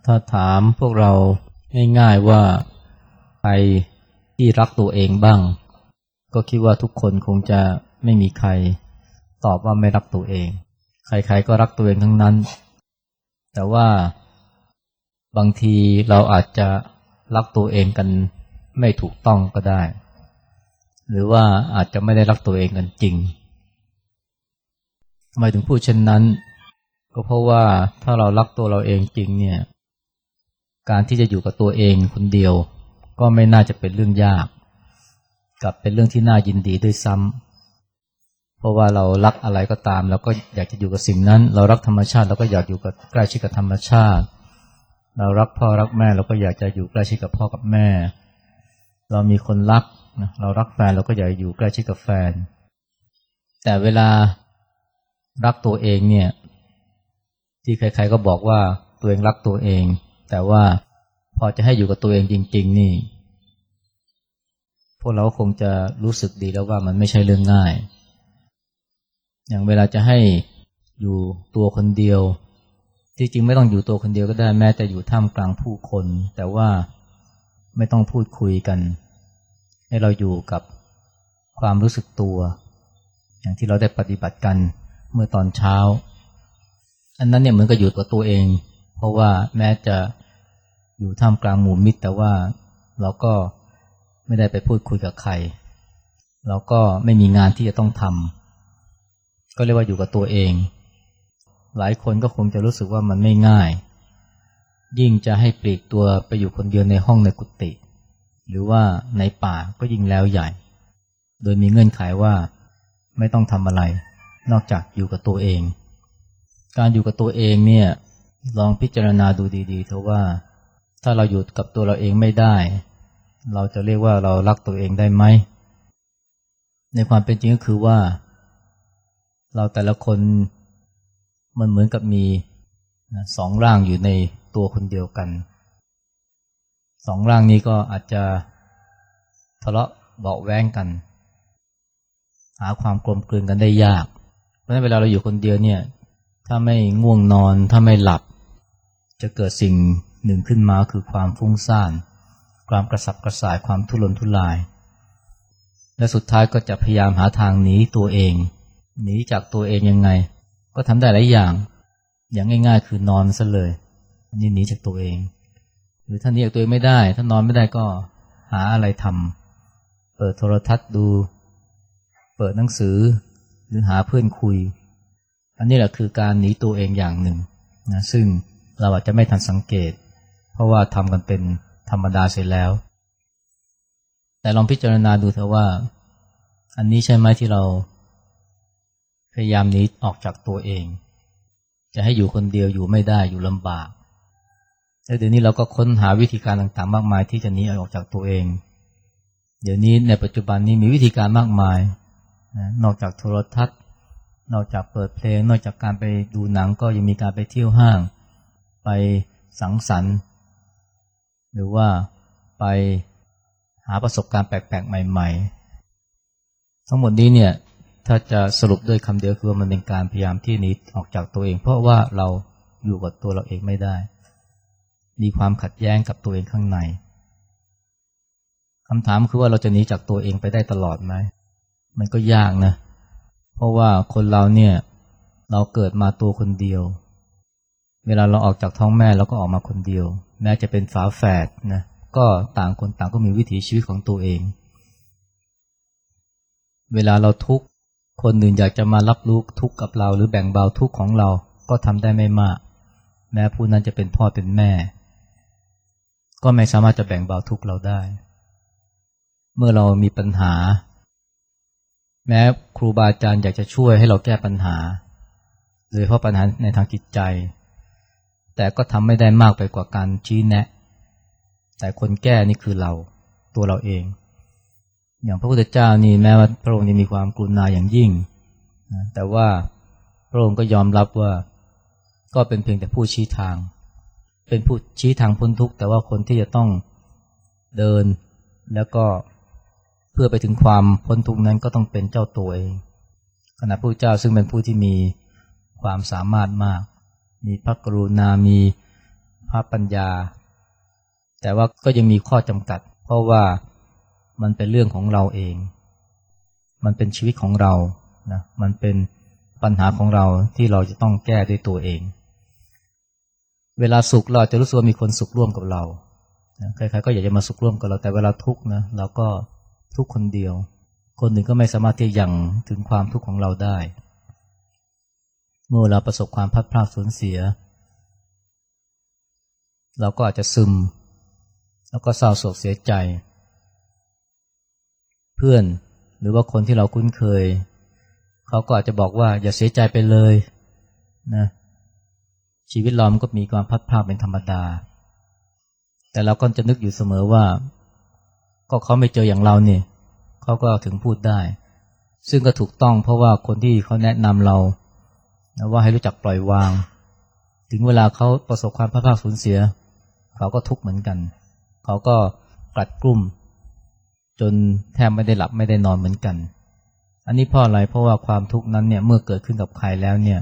ถ้าถามพวกเราง่ายๆว่าใครที่รักตัวเองบ้างก็คิดว่าทุกคนคงจะไม่มีใครตอบว่าไม่รักตัวเองใครๆก็รักตัวเองทั้งนั้นแต่ว่าบางทีเราอาจจะรักตัวเองกันไม่ถูกต้องก็ได้หรือว่าอาจจะไม่ได้รักตัวเองกันจริงทำไมถึงพูดเช่นนั้นก็เพราะว่าถ้าเรารักตัวเราเองจริงเนี่ยการที่จะอยู่กับตัวเองคนเดียวก็ไม่น่าจะเป็นเรื่องยากกลับเป็นเรื่องที่น่ายินดีด้วยซ้ำเพราะว่าเรารักอะไรก็ตามเราก็อยากจะอยู่กับสิ่งนั้นเรารักธรรมชาติเราก็อยากอยู่กับใกล้ชิดกับธรรมชาติเรารักพ่อรักแม่เราก็อยากจะอยู่ใกล้ชิดกับพ่อกับแม่เรามีคนรักนะเรารักแฟนเราก็อยากอยู่ใกล้ชิดกับแฟนแต่เวลารักตัวเองเนี่ยที่ใครๆก็บอกว่าตัวเองรักตัวเองแต่ว่าพอจะให้อยู่กับตัวเองจริงๆนี่พวกเราคงจะรู้สึกดีแล้วว่ามันไม่ใช่เรื่องง่ายอย่างเวลาจะให้อยู่ตัวคนเดียวที่จริงไม่ต้องอยู่ตัวคนเดียวก็ได้แม้แต่อยู่ท่ามกลางผู้คนแต่ว่าไม่ต้องพูดคุยกันให้เราอยู่กับความรู้สึกตัวอย่างที่เราได้ปฏิบัติกันเมื่อตอนเช้าอันนั้นเนี่ยเหมือนกับอยู่กับตัวเองเพราะว่าแม้จะอยู่ท่ามกลางหมู่มิตรแต่ว่าเราก็ไม่ได้ไปพูดคุยกับใครเราก็ไม่มีงานที่จะต้องทำก็เรียกว่าอยู่กับตัวเองหลายคนก็คงจะรู้สึกว่ามันไม่ง่ายยิ่งจะให้ปลีกตัวไปอยู่คนเดียวในห้องในกุฏิหรือว่าในป่าก็ยิ่งแล้วใหญ่โดยมีเงื่อนไขว่าไม่ต้องทำอะไรนอกจากอยู่กับตัวเองการอยู่กับตัวเองเนี่ยลองพิจารณาดูดีๆเถอะว่าถ้าเราอยู่กับตัวเราเองไม่ได้เราจะเรียกว่าเรารักตัวเองได้ไหมในความเป็นจริงก็คือว่าเราแต่ละคนมันเหมือนกับมีสองร่างอยู่ในตัวคนเดียวกันสองร่างนี้ก็อาจจะทะเลาะเบาะแว้งกันหาความกลมกลืนกันได้ยากเพราะฉะนั้นเวลาเราอยู่คนเดียวเนี่ยถ้าไม่ง่วงนอนถ้าไม่หลับจะเกิดสิ่งหนึ่งขึ้นมาคือความฟุ้งซ่านความกระสับกระส่ายความทุรนทุรายและสุดท้ายก็จะพยายามหาทางหนีตัวเองหนีจากตัวเองยังไงก็ทำได้หลายอย่างง่ายๆคือนอนซะเลยนี่หนีจากตัวเองหรือถ้าหนีจากตัวเองไม่ได้ถ้านอนไม่ได้ก็หาอะไรทำเปิดโทรทัศน์ดูเปิดหนังสือหรือหาเพื่อนคุยอันนี้แหละคือการหนีตัวเองอย่างหนึ่งนะซึ่งเราอาจจะไม่ทันสังเกตเพราะว่าทำกันเป็นธรรมดาเสร็จแล้วแต่ลองพิจารณาดูเถอะว่าอันนี้ใช่ไหมที่เราพยายามหนีออกจากตัวเองจะให้อยู่คนเดียวอยู่ไม่ได้อยู่ลำบากแล้วเดี๋ยวนี้เราก็ค้นหาวิธีการต่างๆมากมายที่จะหนีออกจากตัวเองเดี๋ยวนี้ในปัจจุบันนี้มีวิธีการมากมายนอกจากโทรทัศน์นอกจากเปิดเพลงนอกจากการไปดูหนังก็ยังมีการไปเที่ยวห้างไปสังสรรค์หรือว่าไปหาประสบการณ์แปลกๆใหม่ๆทั้งหมดนี้เนี่ยถ้าจะสรุปด้วยคำเดียวคือว่ามันเป็นการพยายามที่หนีออกจากตัวเองเพราะว่าเราอยู่กับตัวเราเองไม่ได้มีความขัดแย้งกับตัวเองข้างในคำถามคือว่าเราจะหนีจากตัวเองไปได้ตลอดไหมมันก็ยากนะเพราะว่าคนเราเนี่ยเราเกิดมาตัวคนเดียวเวลาเราออกจากท้องแม่เราก็ออกมาคนเดียวแม้จะเป็นฝาแฝดนะก็ต่างคนต่างก็มีวิถีชีวิตของตัวเองเวลาเราทุกข์คนอื่นอยากจะมารับรู้ทุกข์กับเราหรือแบ่งเบาทุกข์ของเราก็ทำได้ไม่มากแม้ผู้นั้นจะเป็นพ่อเป็นแม่ก็ไม่สามารถจะแบ่งเบาทุกข์เราได้เมื่อเรามีปัญหาแม้ครูบาอาจารย์อยากจะช่วยให้เราแก้ปัญหาโดยเฉพาะปัญหาในทางจิตใจแต่ก็ทำไม่ได้มากไปกว่าการชี้แนะแต่คนแก้นี่คือเราตัวเราเองอย่างพระพุทธเจ้านี่แม้ว่าพระองค์จะมีความกรุณาอย่างยิ่งแต่ว่าพระองค์ก็ยอมรับว่าก็เป็นเพียงแต่ผู้ชี้ทางเป็นผู้ชี้ทางพ้นทุกข์แต่ว่าคนที่จะต้องเดินแล้วก็เพื่อไปถึงความพ้นทุกข์นั้นก็ต้องเป็นเจ้าตัวเองขณะพระพุทธเจ้าซึ่งเป็นผู้ที่มีความสามารถมากมีพระกรุณามีภาพปัญญาแต่ว่าก็ยังมีข้อจำกัดเพราะว่ามันเป็นเรื่องของเราเองมันเป็นชีวิตของเรานะมันเป็นปัญหาของเราที่เราจะต้องแก้ด้วยตัวเองเวลาสุขเราจะรู้สึกว่ามีคนสุขร่วมกับเราใครๆก็อยากจะมาสุขร่วมกับเราแต่เวลาทุกข์นะเราก็ทุกข์คนเดียวคนหนึ่งก็ไม่สามารถที่จะยังถึงความทุกข์ของเราได้เมื่อเราประสบความพลัดพรากสูญเสียเราก็อาจจะซึมแล้วก็เศร้าโศกเสียใจเพื่อนหรือว่าคนที่เราคุ้นเคยเขาก็อาจจะบอกว่าอย่าเสียใจไปเลยนะชีวิตเรามันก็มีความพลัดพรากเป็นธรรมดาแต่เราก็จะนึกอยู่เสมอว่าก็เขาไม่เจออย่างเราเนี่ยเขาก็ถึงพูดได้ซึ่งก็ถูกต้องเพราะว่าคนที่เขาแนะนำเรานะว่าให้รู้จักปล่อยวางถึงเวลาเขาประสบความพลัดพรากสูญเสียเขาก็ทุกข์เหมือนกันเขาก็กลัดกลุ้มจนแทบไม่ได้หลับไม่ได้นอนเหมือนกันอันนี้เพราะอะไรเพราะว่าความทุกข์นั้นเนี่ยเมื่อเกิดขึ้นกับใครแล้วเนี่ย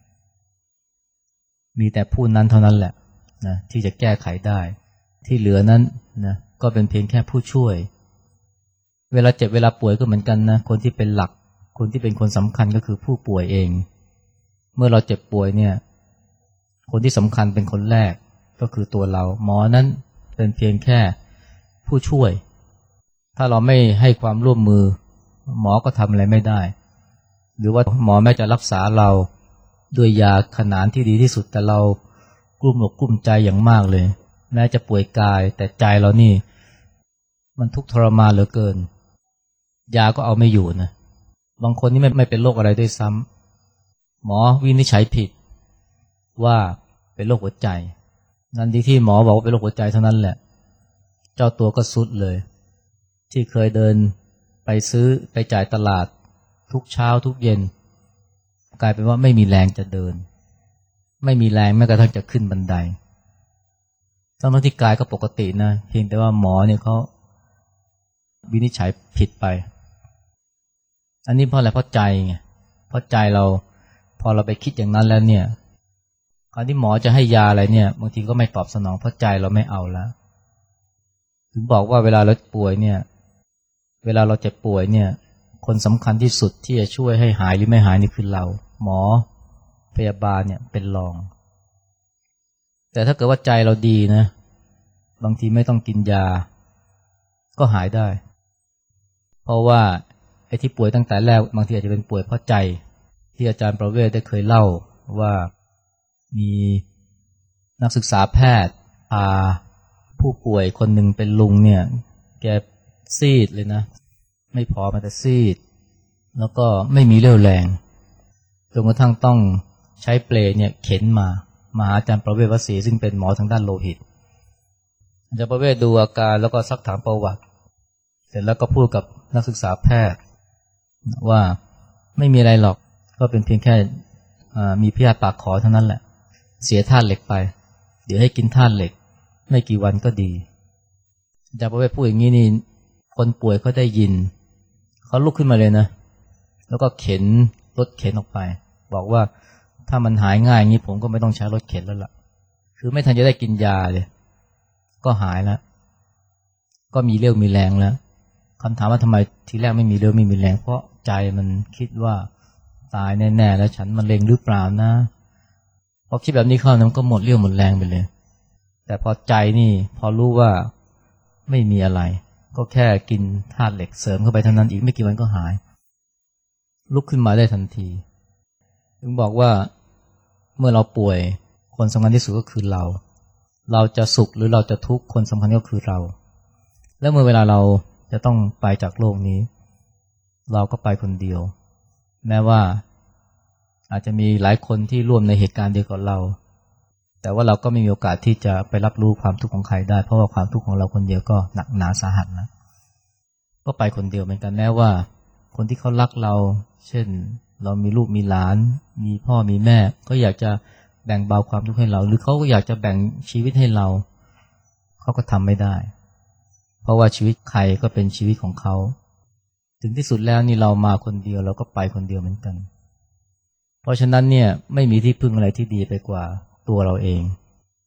มีแต่ผู้นั้นเท่านั้นแหละนะที่จะแก้ไขได้ที่เหลือนั้นนะก็เป็นเพียงแค่ผู้ช่วยเวลาเจ็บเวลาป่วยก็เหมือนกันนะคนที่เป็นหลักคนที่เป็นคนสำคัญก็คือผู้ป่วยเองเมื่อเราเจ็บป่วยเนี่ยคนที่สำคัญเป็นคนแรกก็คือตัวเราหมอนั้นเป็นเพียงแค่ผู้ช่วยถ้าเราไม่ให้ความร่วมมือหมอก็ทำอะไรไม่ได้หรือว่าหมอแม้จะรักษาเราด้วยยาขนานที่ดีที่สุดแต่เรากลุ้มอกกลุ้มใจอย่างมากเลยแม้จะป่วยกายแต่ใจเรานี่มันทุกข์ทรมานเหลือเกินยาก็เอาไม่อยู่นะบางคนนี่ไม่เป็นโรคอะไรด้วยซ้ำหมอวินิจฉัยผิดว่าเป็นโรคหัวใจนั่นที่หมอบอกว่าเป็นโรคหัวใจเท่านั้นแหละเจ้าตัวก็ทรุดเลยที่เคยเดินไปซื้อไปจ่ายตลาดทุกเช้าทุกเย็นกลายเป็นว่าไม่มีแรงจะเดินไม่มีแรงแม้กระทั่งจะขึ้นบันไดทั้งที่กายก็ปกตินะเพียงแต่ว่าหมอเนี่ยเขาวินิจฉัยผิดไปอันนี้เพราะอะไรเพราะใจไงเพราะใจเราพอเราไปคิดอย่างนั้นแล้วเนี่ยการที่หมอจะให้ยาอะไรเนี่ยบางทีก็ไม่ตอบสนองเพราะใจเราไม่เอาแล้วถึงบอกว่าเวลาเราป่วยเนี่ยเวลาเราเจ็บป่วยเนี่ยคนสำคัญที่สุดที่จะช่วยให้หายหรือไม่หายนี่คือเราหมอพยาบาลเนี่ยเป็นรองแต่ถ้าเกิดว่าใจเราดีนะบางทีไม่ต้องกินยาก็หายได้เพราะว่าไอ้ที่ป่วยตั้งแต่แรกบางทีอาจจะเป็นป่วยเพราะใจที่อาจารย์ประเวศได้เคยเล่าว่ามีนักศึกษาแพทย์พาผู้ป่วยคนหนึ่งเป็นลุงเนี่ยแกซีดเลยนะไม่พอมาแต่ซีดแล้วก็ไม่มีเรี่ยวแรงจนกระทั่งต้องใช้เปลเนี่ยเข็นมาหาอาจารย์ประเวศวสีซึ่งเป็นหมอทางด้านโลหิตอาจารย์ประเวศดูอาการแล้วก็ซักถามประวัติเสร็จแล้วก็พูดกับนักศึกษาแพทย์ว่าไม่มีอะไรหรอกก็เป็นเพียงแค่มีพยาธิปากขอเท่านั้นแหละเสียธาตุเหล็กไปเดี๋ยวให้กินธาตุเหล็กไม่กี่วันก็ดีอาจารย์ประเวศพูดอย่างนี้นี่คนป่วยเขาได้ยินเขาลุกขึ้นมาเลยนะแล้วก็เข็นรถเข็นออกไปบอกว่าถ้ามันหายง่ายอย่างนี้ผมก็ไม่ต้องใช้รถเข็นแล้วล่ะคือไม่ทันจะได้กินยาเลยก็หายแล้วก็มีเรี่ยวมีแรงแล้วคำถามว่าทำไมทีแรกไม่มีเรี่ยวไม่มีแรงเพราะใจมันคิดว่าตายแน่ๆแล้วฉันมะเร็งหรือเปล่านะพอคิดแบบนี้เข้ามันก็หมดเรี่ยวหมดแรงไปเลยแต่พอใจนี่พอรู้ว่าไม่มีอะไรก็แค่กินธาตุเหล็กเสริมเข้าไปเท่านั้นอีกไม่กี่วันก็หายลุกขึ้นมาได้ทันทีถึงบอกว่าเมื่อเราป่วยคนสำคัญที่สุดก็คือเราจะสุขหรือเราจะทุกข์คนสำคัญก็คือเราและเมื่อเวลาเราจะต้องไปจากโลกนี้เราก็ไปคนเดียวแม้ว่าอาจจะมีหลายคนที่ร่วมในเหตุการณ์เดียวกับเราแต่ว่าเราก็ไม่มีโอกาสที่จะไปรับรู้ความทุกข์ของใครได้เพราะว่าความทุกข์ของเราคนเดียวก็หนักหนาสาหัสนะก็ไปคนเดียวเหมือนกันแม้ว่าคนที่เขารักเราเช่นเรามีลูกมีหลานมีพ่อมีแม่ก็อยากจะแบ่งเบาความทุกข์ให้เราหรือเขาก็อยากจะแบ่งชีวิตให้เราเขาก็ทำไม่ได้เพราะว่าชีวิตใครก็เป็นชีวิตของเขาถึงที่สุดแล้วนี่เรามาคนเดียวเราก็ไปคนเดียวเหมือนกันเพราะฉะนั้นเนี่ยไม่มีที่พึ่งอะไรที่ดีไปกว่าตัวเราเอง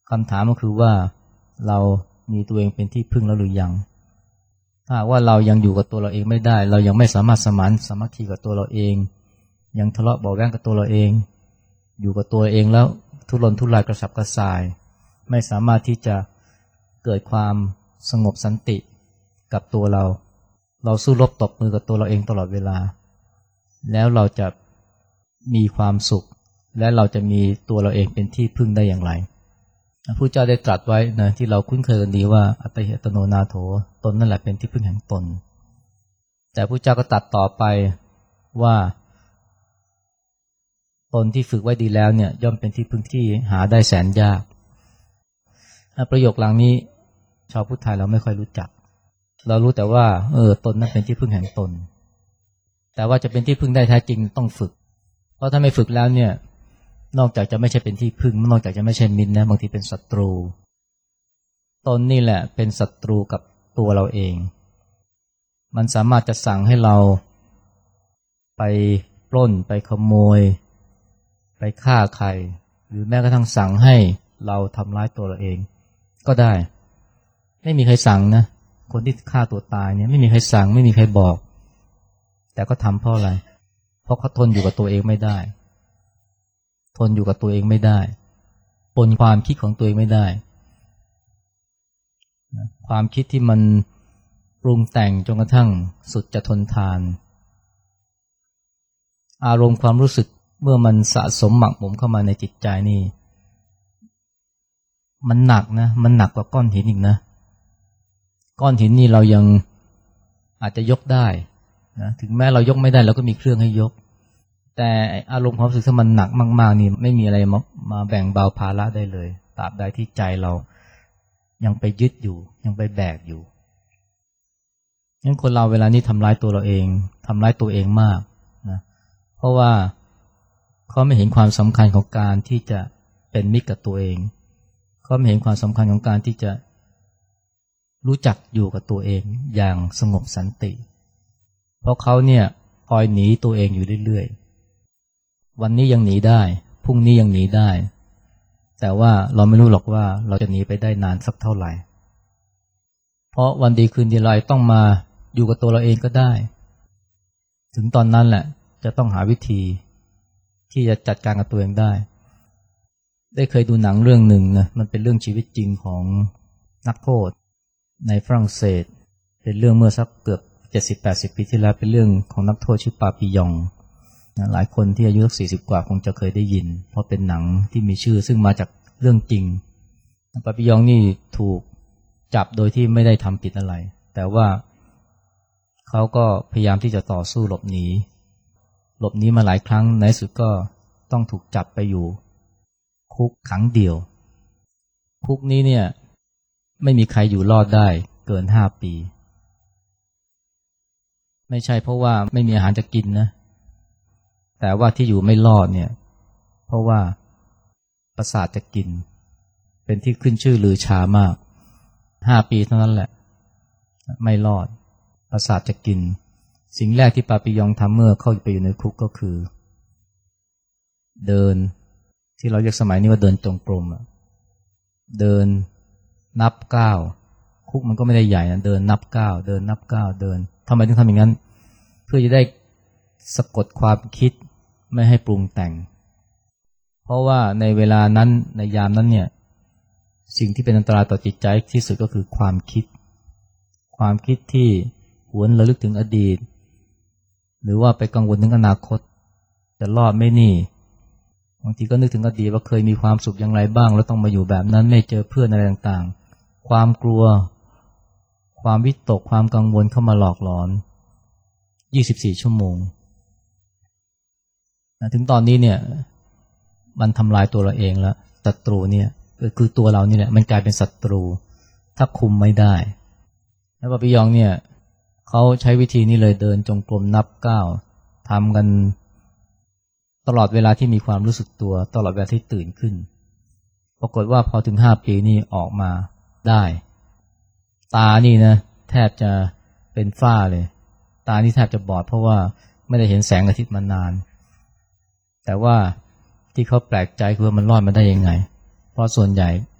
คำถามก็คือว่าเรามีตัวเองเป็นที่พึ่งแล้วหรือยังถ้าว่าเรายังอยู่กับตัวเราเองไม่ได้เรายังไม่สามารถสมานสามัคคีกับตัวเราเองยังทะเลาะเบาะแว้งกับตัวเราเองอยู่กับตัวเองแล้วทุรนทุรายกระสับกระส่ายไม่สามารถที่จะเกิดความสงบสันติกับตัวเราสู้รบตบมือกับตัวเราเองตลอดเวลาแล้วเราจะมีความสุขและเราจะมีตัวเราเองเป็นที่พึ่งได้อย่างไรพระพุทธเจ้าได้ตรัสไว้นะที่เราคุ้นเคยกันดีว่าอัตถิอัตโนนาโถตนนั่นแหละเป็นที่พึ่งแห่งตนแต่พระพุทธเจ้าก็ตรัสต่อไปว่าตนที่ฝึกไว้ดีแล้วเนี่ยย่อมเป็นที่พึ่งที่หาได้แสนยากประโยคหลังนี้ชาวพุทธไทยเราไม่ค่อยรู้จักเรารู้แต่ว่าตนนั้นเป็นที่พึ่งแห่งตนแต่ว่าจะเป็นที่พึ่งได้แท้จริงต้องฝึกเพราะถ้าไม่ฝึกแล้วเนี่ยนอกจากจะไม่ใช่เป็นที่พึ่งนอกจากจะไม่ใช่มิตรนะบางทีเป็นศัตรูตนนี่แหละเป็นศัตรูกับตัวเราเองมันสามารถจะสั่งให้เราไปปล้นไปขโมยไปฆ่าใครหรือแม้กระทั่งสั่งให้เราทำร้ายตัวเราเองก็ได้ไม่มีใครสั่งนะคนที่ฆ่าตัวตายเนี่ยไม่มีใครสั่งไม่มีใครบอกแต่ก็ทำเพราะอะไรเพราะเขาทนอยู่กับตัวเองไม่ได้ทนอยู่กับตัวเองไม่ได้ปนความคิดของตัวเองไม่ได้ความคิดที่มันปรุงแต่งจนกระทั่งสุดจะทนทานอารมณ์ความรู้สึกเมื่อมันสะสมหมักหมมเข้ามาในจิตใจนี่มันหนักนะมันหนักกว่าก้อนหินอีกนะก้อนหินนี่เรายังอาจจะยกได้นะถึงแม้เรายกไม่ได้เราก็มีเครื่องให้ยกแต่อารมณ์ความรู้สึกถ้ามันหนักมากๆนี่ไม่มีอะไรมาแบ่งเบาภาระได้เลยตราบใดที่ใจเรายังไปยึดอยู่ยังไปแบกอยู่งั้นคนเราเวลานี้ทำร้ายตัวเราเองทำร้ายตัวเองมากนะเพราะว่าเขาไม่เห็นความสำคัญของการที่จะเป็นมิตรกับตัวเองเขาไม่เห็นความสำคัญของการที่จะรู้จักอยู่กับตัวเองอย่างสงบสันติเพราะเขาเนี่ยคอยหนีตัวเองอยู่เรื่อยๆวันนี้ยังหนีได้พรุ่งนี้ยังหนีได้แต่ว่าเราไม่รู้หรอกว่าเราจะหนีไปได้นานสักเท่าไหร่เพราะวันดีคืนดีเราต้องมาอยู่กับตัวเราเองก็ได้ถึงตอนนั้นแหละจะต้องหาวิธีที่จะจัดการกับตัวเองได้เคยดูหนังเรื่องหนึ่งนะมันเป็นเรื่องชีวิตจริงของนักโทษในฝรั่งเศสเป็นเรื่องเมื่อสักเกือบ 70-80 ปีที่แล้วเป็นเรื่องของนักโทษชื่อปาปิยองหลายคนที่อายุสัก40 กว่าคงจะเคยได้ยินเพราะเป็นหนังที่มีชื่อซึ่งมาจากเรื่องจริงปาปิยองนี่ถูกจับโดยที่ไม่ได้ทำผิดอะไรแต่ว่าเขาก็พยายามที่จะต่อสู้หลบหนีมาหลายครั้งในสุดก็ต้องถูกจับไปอยู่คุกขังเดี่ยวคุกนี้เนี่ยไม่มีใครอยู่รอดได้เกิน5 ปีไม่ใช่เพราะว่าไม่มีอาหารจะกินนะแต่ว่าที่อยู่ไม่รอดเนี่ยเพราะว่าประสาทจะกินเป็นที่ขึ้นชื่อลือชามาก5 ปีเท่านั้นแหละไม่รอดประสาทจะกินสิ่งแรกที่ปาปิยองทำเมื่อเข้าไปอยู่ในคุกก็คือเดินที่เราเรียกสมัยนี้ว่าเดินจงกรมเดินนับก้าวคุกมันก็ไม่ได้ใหญ่นะเดินนับก้าวเดินนับก้าวเดินทำไมถึงทำอย่างนั้นเพื่อจะได้สะกดความคิดไม่ให้ปรุงแต่งเพราะว่าในเวลานั้นในยามนั้นเนี่ยสิ่งที่เป็นอันตรายต่อจิตใจที่สุดก็คือความคิดที่หวนระลึกถึงอดีตหรือว่าไปกังวลถึงอนาคตจะรอดไหมนี่บางทีก็นึกถึงอดีตว่าเคยมีความสุขอย่างไรบ้างแล้วต้องมาอยู่แบบนั้นไม่เจอเพื่อนอะไรต่างๆความกลัวความวิตกความกังวลเข้ามาหลอกหลอน24 ชั่วโมงถึงตอนนี้เนี่ยมันทำลายตัวเราเองแล้วศัตรูเนี่ยคือตัวเรานี่แหละมันกลายเป็นศัตรูถ้าคุมไม่ได้แล้วปาปิยองเนี่ยเขาใช้วิธีนี้เลยเดินจงกรมนับก้าวทำกันตลอดเวลาที่มีความรู้สึกตัวตลอดเวลาที่ตื่นขึ้นปรากฏว่าพอถึง5 ปีนี่ออกมาได้ตานี่นะแทบจะเป็นฝ้าเลยตานี่แทบจะบอดเพราะว่าไม่ได้เห็นแสงอาทิตย์มานานแต่ว่าที่เขาแปลกใจคือมันรอดมาได้ยังไงเพราะส่วนใหญ่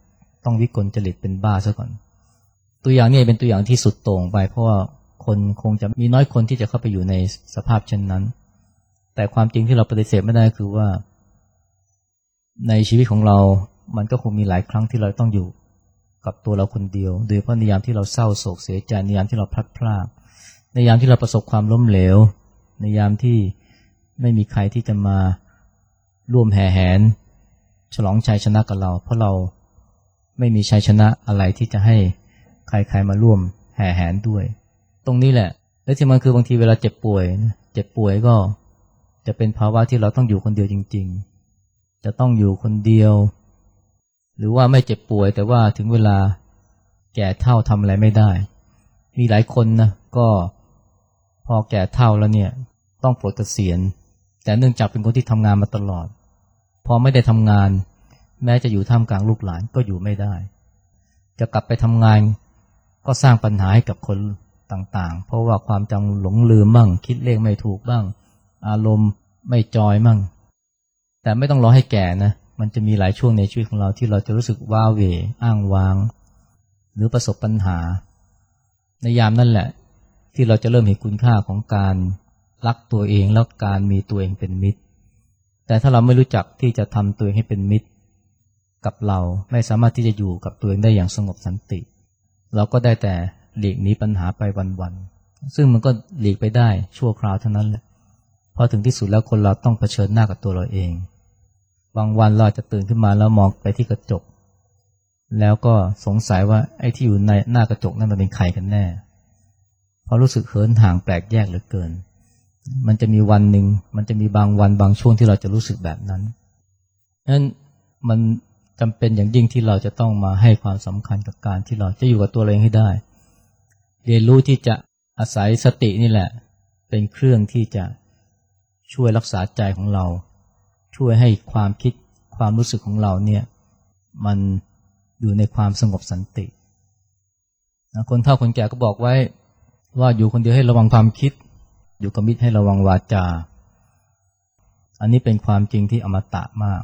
ต้องวิกลจริตเป็นบ้าซะก่อนตัวอย่างนี้เป็นตัวอย่างที่สุดโต่งไปเพราะว่าคนคงจะมีน้อยคนที่จะเข้าไปอยู่ในสภาพเช่นนั้นแต่ความจริงที่เราปฏิเสธไม่ได้คือว่าในชีวิตของเรามันก็คงมีหลายครั้งที่เราต้องอยู่กับตัวเราคนเดียวโดยเฉพาะในยามที่เราเศร้าโศกเสียใจในยามที่เราพลัดพรากในยามที่เราประสบความล้มเหลวในยามที่ไม่มีใครที่จะมาร่วมแห่แหนฉลองชัยชนะกับเราเพราะเราไม่มีชัยชนะอะไรที่จะให้ใครๆมาร่วมแห่แหนด้วยตรงนี้แหละและที่มันคือบางทีเวลาเจ็บป่วยก็จะเป็นภาวะที่เราต้องอยู่คนเดียวจริงๆจะต้องอยู่คนเดียวหรือว่าไม่เจ็บป่วยแต่ว่าถึงเวลาแก่เฒ่าทำอะไรไม่ได้มีหลายคนนะก็พอแก่เฒ่าแล้วเนี่ยต้องปลดเกษียณแต่เนื่องจากเป็นคนที่ทำงานมาตลอดพอไม่ได้ทำงานแม้จะอยู่ท่ามกลางลูกหลานก็อยู่ไม่ได้จะกลับไปทำงานก็สร้างปัญหาให้กับคนต่างๆเพราะว่าความจำหลงลืมบ้างคิดเลขไม่ถูกบ้างอารมณ์ไม่จอยบ้างแต่ไม่ต้องรอให้แก่นะมันจะมีหลายช่วงในชีวิตของเราที่เราจะรู้สึกว้าเหวอ้างว้างหรือประสบปัญหาในยามนั่นแหละที่เราจะเริ่มเห็นคุณค่าของการรักตัวเองแล้วการมีตัวเองเป็นมิตรแต่ถ้าเราไม่รู้จักที่จะทำตัวเองให้เป็นมิตรกับเราไม่สามารถที่จะอยู่กับตัวเองได้อย่างสงบสันติเราก็ได้แต่หลีกหนีปัญหาไปวันๆซึ่งมันก็หลีกไปได้ชั่วคราวเท่านั้นแหละพอถึงที่สุดแล้วคนเราต้องเผชิญหน้ากับตัวเราเองบางวันเราจะตื่นขึ้นมาแล้วมองไปที่กระจกแล้วก็สงสัยว่าไอ้ที่อยู่ในหน้ากระจกนั่นมันเป็นใครกันแน่เพราะรู้สึกเหินห่างแปลกแยกเหลือเกินมันจะมีวันหนึ่งมันจะมีบางวันบางช่วงที่เราจะรู้สึกแบบนั้นนั้นมันจำเป็นอย่างยิ่งที่เราจะต้องมาให้ความสำคัญกับการที่เราจะอยู่กับตัวเองให้ได้เรียนรู้ที่จะอาศัยสตินี่แหละเป็นเครื่องที่จะช่วยรักษาใจของเราช่วยให้ความคิดความรู้สึกของเราเนี่ยมันอยู่ในความสงบสันติคนเฒ่าคนแก่ก็บอกไว้ว่าอยู่คนเดียวให้ระวังความคิดอยู่กับมิตรให้ระวังวาจาอันนี้เป็นความจริงที่อมตะมาก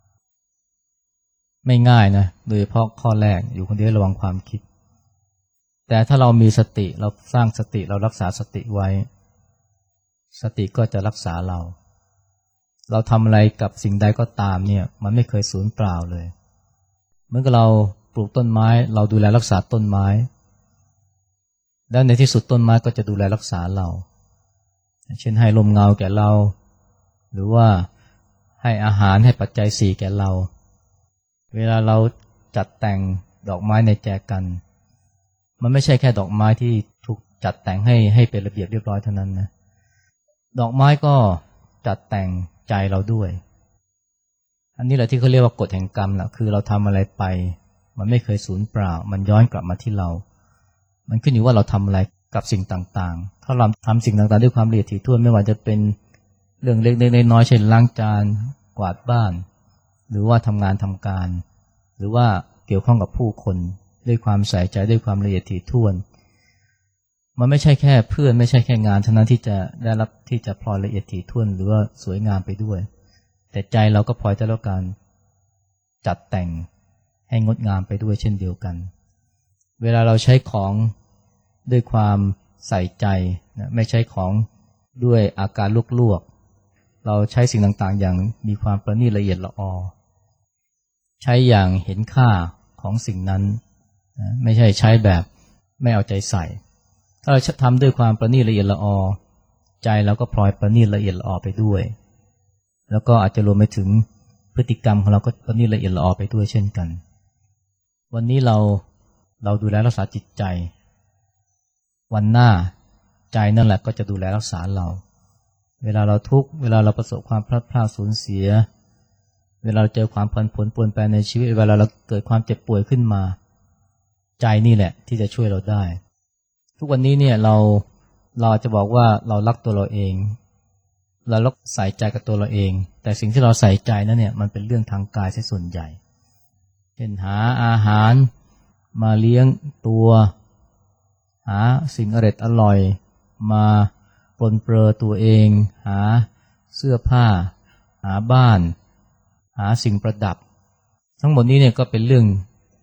ไม่ง่ายนะโดยเฉพาะข้อแรกอยู่คนเดียวให้ระวังความคิดแต่ถ้าเรามีสติเราสร้างสติเรารักษาสติไว้สติก็จะรักษาเราทำอะไรกับสิ่งใดก็ตามเนี่ยมันไม่เคยสูญเปล่าเลยเหมือนกับเราปลูกต้นไม้เราดูแลรักษาต้นไม้แล้วในที่สุดต้นไม้ก็จะดูแลรักษาเราเช่นให้ลมเงาแก่เราหรือว่าให้อาหารให้ปัจจัย4แก่เราเวลาเราจัดแต่งดอกไม้ในแจกันมันไม่ใช่แค่ดอกไม้ที่ถูกจัดแต่งให้เป็นระเบียบเรียบร้อยเท่านั้นนะดอกไม้ก็จัดแต่งใจเราด้วยอันนี้แหละที่เขาเรียกว่ากฎแห่งกรรมแหละคือเราทำอะไรไปมันไม่เคยสูญเปล่ามันย้อนกลับมาที่เรามันขึ้นอยู่ว่าเราทำอะไรกับสิ่งต่างๆถ้าเราทำสิ่งต่างๆด้วยความละเอียดถี่ถ้วนไม่ว่าจะเป็นเรื่องเล็กๆน้อยๆเช่นล้างจานกวาดบ้านหรือว่าทำงานทำการหรือว่าเกี่ยวข้องกับผู้คนด้วยความใส่ใจด้วยความละเอียดถี่ถ้วนมันไม่ใช่แค่เพื่อนไม่ใช่แค่งานเท่านั้นที่จะได้รับที่จะพลอยละเอียดถี่ถ้วนหรือว่าสวยงามไปด้วยแต่ใจเราก็พลอยจะรับการจัดแต่งให้งดงามไปด้วยเช่นเดียวกันเวลาเราใช้ของด้วยความใส่ใจนะไม่ใช้ของด้วยอาการลวกๆเราใช้สิ่งต่างๆอย่างมีความประณีตละเอียดละออใช้อย่างเห็นค่าของสิ่งนั้นนะไม่ใช่ใช้แบบไม่เอาใจใส่ถ้าเราทำด้วยความประณีตละเอียดละออใจเราก็พลอยประณีตละเอียดละออไปด้วยแล้วก็อาจจะรวมไปถึงพฤติกรรมของเราก็ประณีตละเอียดละออไปด้วยเช่นกันวันนี้เราดูแลรักษาจิตใจวันหน้าใจนั่นแหละก็จะดูแลรักษาเราเวลาเราทุกข์เวลาเราประสบความพลาดพลาดสูญเสียเวลาเราเจอความผันผวนปรวนแปรในชีวิตเวลาเราเกิดความเจ็บป่วยขึ้นมาใจนี่แหละที่จะช่วยเราได้ทุกวันนี้เนี่ยเราจะบอกว่าเรารักตัวเราเองเรารักใส่ใจกับตัวเราเองแต่สิ่งที่เราใส่ใจนั้นเนี่ยมันเป็นเรื่องทางกายซะส่วนใหญ่เช่นหาอาหารมาเลี้ยงตัวหาสิ่งอร่อยมาปรนเปรอตัวเองหาเสื้อผ้าหาบ้านหาสิ่งประดับทั้งหมดนี้เนี่ยก็เป็นเรื่อง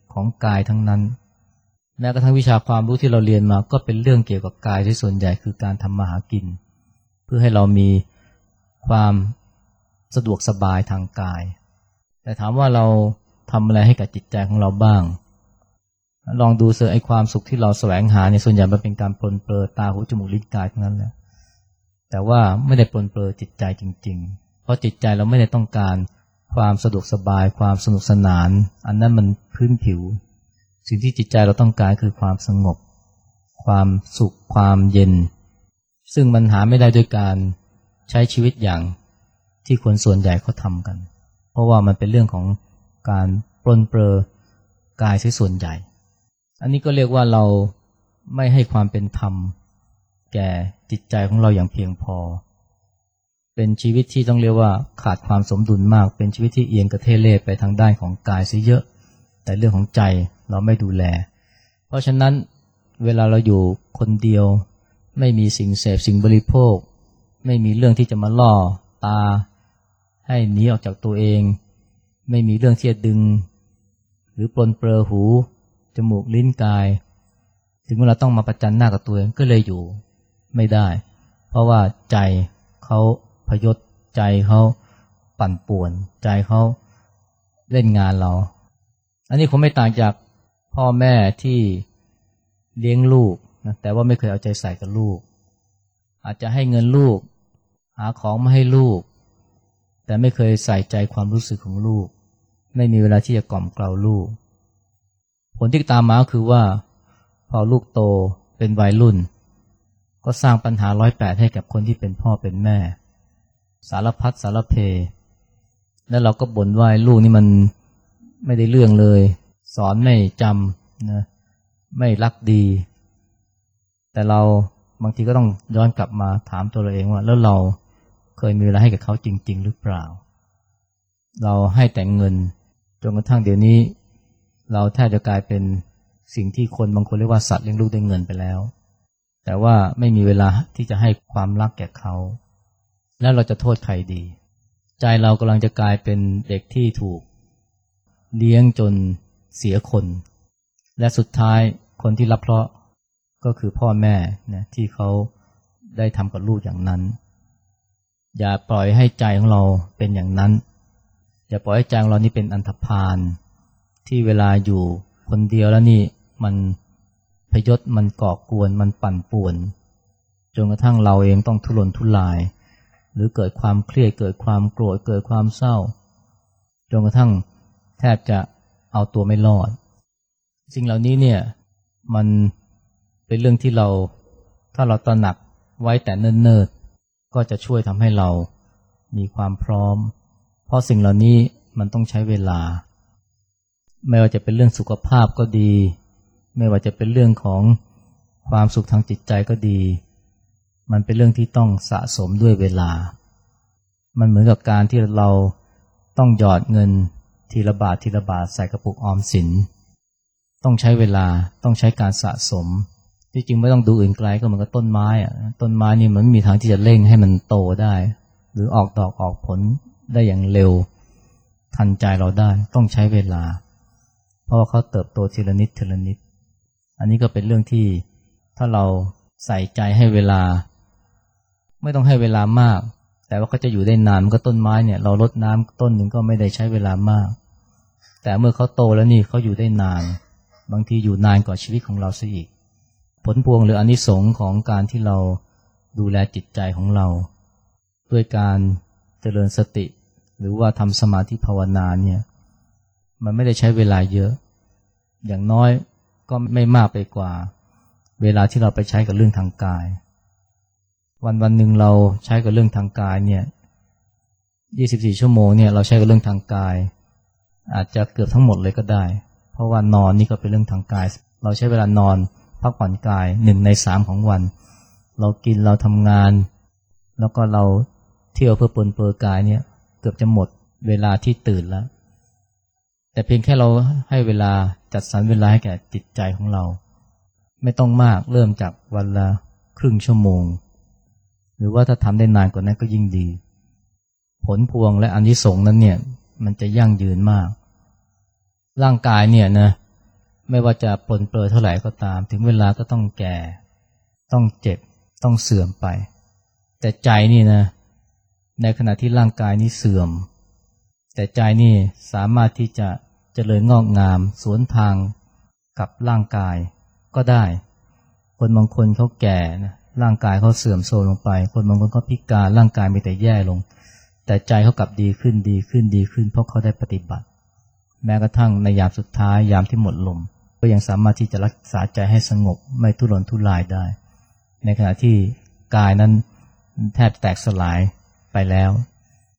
ของกายทั้งนั้นแม้กระทั่งวิชาความรู้ที่เราเรียนมาก็เป็นเรื่องเกี่ยวกับกายที่ส่วนใหญ่คือการทำมาหากินเพื่อให้เรามีความสะดวกสบายทางกายแต่ถามว่าเราทำอะไรให้กับจิตใจของเราบ้างลองดูเสไอความสุขที่เราแสวงหาเนี่ยส่วนใหญ่มันเป็นการปลนเปลือตาหูจมูกลิ้นกายทั้งนั้นแหละแต่ว่าไม่ได้ปลนเปลือจิตใจจริงๆเพราะจิตใจเราไม่ได้ต้องการความสะดวกสบายความสนุกสนานอันนั้นมันพื้นผิวสิ่งที่จิตใจเราต้องการคือความสงบความสุขความเย็นซึ่งมันหาไม่ได้ด้วยการใช้ชีวิตอย่างที่คนส่วนใหญ่เขาทำกันเพราะว่ามันเป็นเรื่องของการปลนเปลือกายส่วนใหญ่อันนี้ก็เรียกว่าเราไม่ให้ความเป็นธรรมแก่จิตใจของเราอย่างเพียงพอเป็นชีวิตที่ต้องเรียกว่าขาดความสมดุลมากเป็นชีวิตที่เอียงกระเทเล่ไปทางด้านของกายซะเยอะแต่เรื่องของใจเราไม่ดูแลเพราะฉะนั้นเวลาเราอยู่คนเดียวไม่มีสิ่งเสพสิ่งบริโภคไม่มีเรื่องที่จะมาล่อตาให้หนีออกจากตัวเองไม่มีเรื่องที่จะดึงหรือปลนเปลือหูจมูกลิ้นกายถึงเวลาต้องมาประจันหน้ากับตัวเองก็เลยอยู่ไม่ได้เพราะว่าใจเขาพยศใจเขาปั่นป่วนใจเขาเล่นงานเราอันนี้คงไม่ต่างจากพ่อแม่ที่เลี้ยงลูกนะแต่ว่าไม่เคยเอาใจใส่กับลูกอาจจะให้เงินลูกหาของมาให้ลูกแต่ไม่เคยใส่ใจความรู้สึกของลูกไม่มีเวลาที่จะกล่อมเกลาลูกผลที่ตามมาคือว่าพอลูกโตเป็นวัยรุ่นก็สร้างปัญหา108ให้กับคนที่เป็นพ่อเป็นแม่สารพัดสารเพแล้วเราก็บ่นว่าลูกนี่มันไม่ได้เรื่องเลยสอนไม่จำนะไม่รักดีแต่เราบางทีก็ต้องย้อนกลับมาถามตัวเราเองว่าแล้วเราเคยมีเวลาให้กับเขาจริงๆหรือเปล่าเราให้แต่เงินจนกระทั่งเดี๋ยวนี้เราแทบจะกลายเป็นสิ่งที่คนบางคนเรียกว่าสัตว์เลี้ยงลูกด้วยเงินไปแล้วแต่ว่าไม่มีเวลาที่จะให้ความรักแก่เขาแล้วเราจะโทษใครดีใจเรากำลังจะกลายเป็นเด็กที่ถูกเลี้ยงจนเสียคนและสุดท้ายคนที่รับเคราะห์ก็คือพ่อแม่นะที่เขาได้ทำกับลูกอย่างนั้นอย่าปล่อยให้ใจของเราเป็นอย่างนั้นอย่าปล่อยให้ใจของเรานี่เป็นอันธพาลที่เวลาอยู่คนเดียวแล้วนี่มันพยศมันก่อกวนมันปั่นป่วนจนกระทั่งเราเองต้องทุรนทุรายหรือเกิดความเครียดเกิดความโกรธเกิดความเศร้าจนกระทั่งแทบจะเอาตัวไม่รอดสิ่งเหล่านี้เนี่ยมันเป็นเรื่องที่เราถ้าเราตระหนักไว้แต่เนิ่นๆก็จะช่วยทำให้เรามีความพร้อมเพราะสิ่งเหล่านี้มันต้องใช้เวลาไม่ว่าจะเป็นเรื่องสุขภาพก็ดีไม่ว่าจะเป็นเรื่องของความสุขทางจิตใจก็ดีมันเป็นเรื่องที่ต้องสะสมด้วยเวลามันเหมือนกับการที่เราต้องหยอดเงินทีละบาททีละบาทใส่กระปุกออมสินต้องใช้เวลาต้องใช้การสะสมที่จริงไม่ต้องดูอื่นไกลก็เหมือนกับต้นไม้อะต้นไม้นี่มันไม่มีทางที่จะเร่งให้มันโตได้หรือออกดอกออกผลได้อย่างเร็วทันใจเราได้ต้องใช้เวลาเพราะว่าเขาเติบโตทีละนิดทีละนิดอันนี้ก็เป็นเรื่องที่ถ้าเราใส่ใจให้เวลาไม่ต้องให้เวลามากแต่ว่าเขาจะอยู่ได้นานมันก็ต้นไม้เนี่ยเรารดน้ำต้นหนึ่งก็ไม่ได้ใช้เวลามากแต่เมื่อเขาโตแล้วนี่เขาอยู่ได้นานบางทีอยู่นานกว่าชีวิตของเราซะอีกผลพวงหรืออานิสงส์ของการที่เราดูแลจิตใจของเราด้วยการเจริญสติหรือว่าทำสมาธิภาวนาเนี่ยมันไม่ได้ใช้เวลาเยอะอย่างน้อยก็ไม่มากไปกว่าเวลาที่เราไปใช้กับเรื่องทางกายวันหนึ่งเราใช้กับเรื่องทางกายเนี่ย24ชั่วโมงเนี่ยเราใช้กับเรื่องทางกายอาจจะเกือบทั้งหมดเลยก็ได้เพราะว่านอนนี่ก็เป็นเรื่องทางกายเราใช้เวลานอนพักผ่อนกาย1 ใน 3ของวันเรากินเราทำงานแล้วก็เราเที่ยวเพื่อปลนเปลือยกายเนี่ยเกือบจะหมดเวลาที่ตื่นแล้วแต่เพียงแค่เราให้เวลาจัดสรรเวลาให้แก่จิตใจของเราไม่ต้องมากเริ่มจากวันละครึ่งชั่วโมงหรือว่าถ้าทำได้นานกว่านั้นก็ยิ่งดีผลพวงและอานิสงส์นั้นเนี่ยมันจะยั่งยืนมากร่างกายเนี่ยนะไม่ว่าจะปรนเปื้อนเท่าไหร่ก็ตามถึงเวลาก็ต้องแก่ต้องเจ็บต้องเสื่อมไปแต่ใจนี่นะในขณะที่ร่างกายนี้เสื่อมแต่ใจนี่สามารถที่จะเจริญงอกงามสวนทางกับร่างกายก็ได้คนบางคนเขาแก่นะร่างกายเขาเสื่อมโทรมลงไปคนบางคนเขาพิการร่างกายมีแต่แย่ลงแต่ใจเขากลับดีขึ้นดีขึ้นดีขึ้นเพราะเขาได้ปฏิบัติแม้กระทั่งในยามสุดท้ายยามที่หมดลมก็ยังสามารถที่จะรักษาใจให้สงบไม่ทุรนทุรายได้ในขณะที่กายนั้นแทบแตกสลายไปแล้ว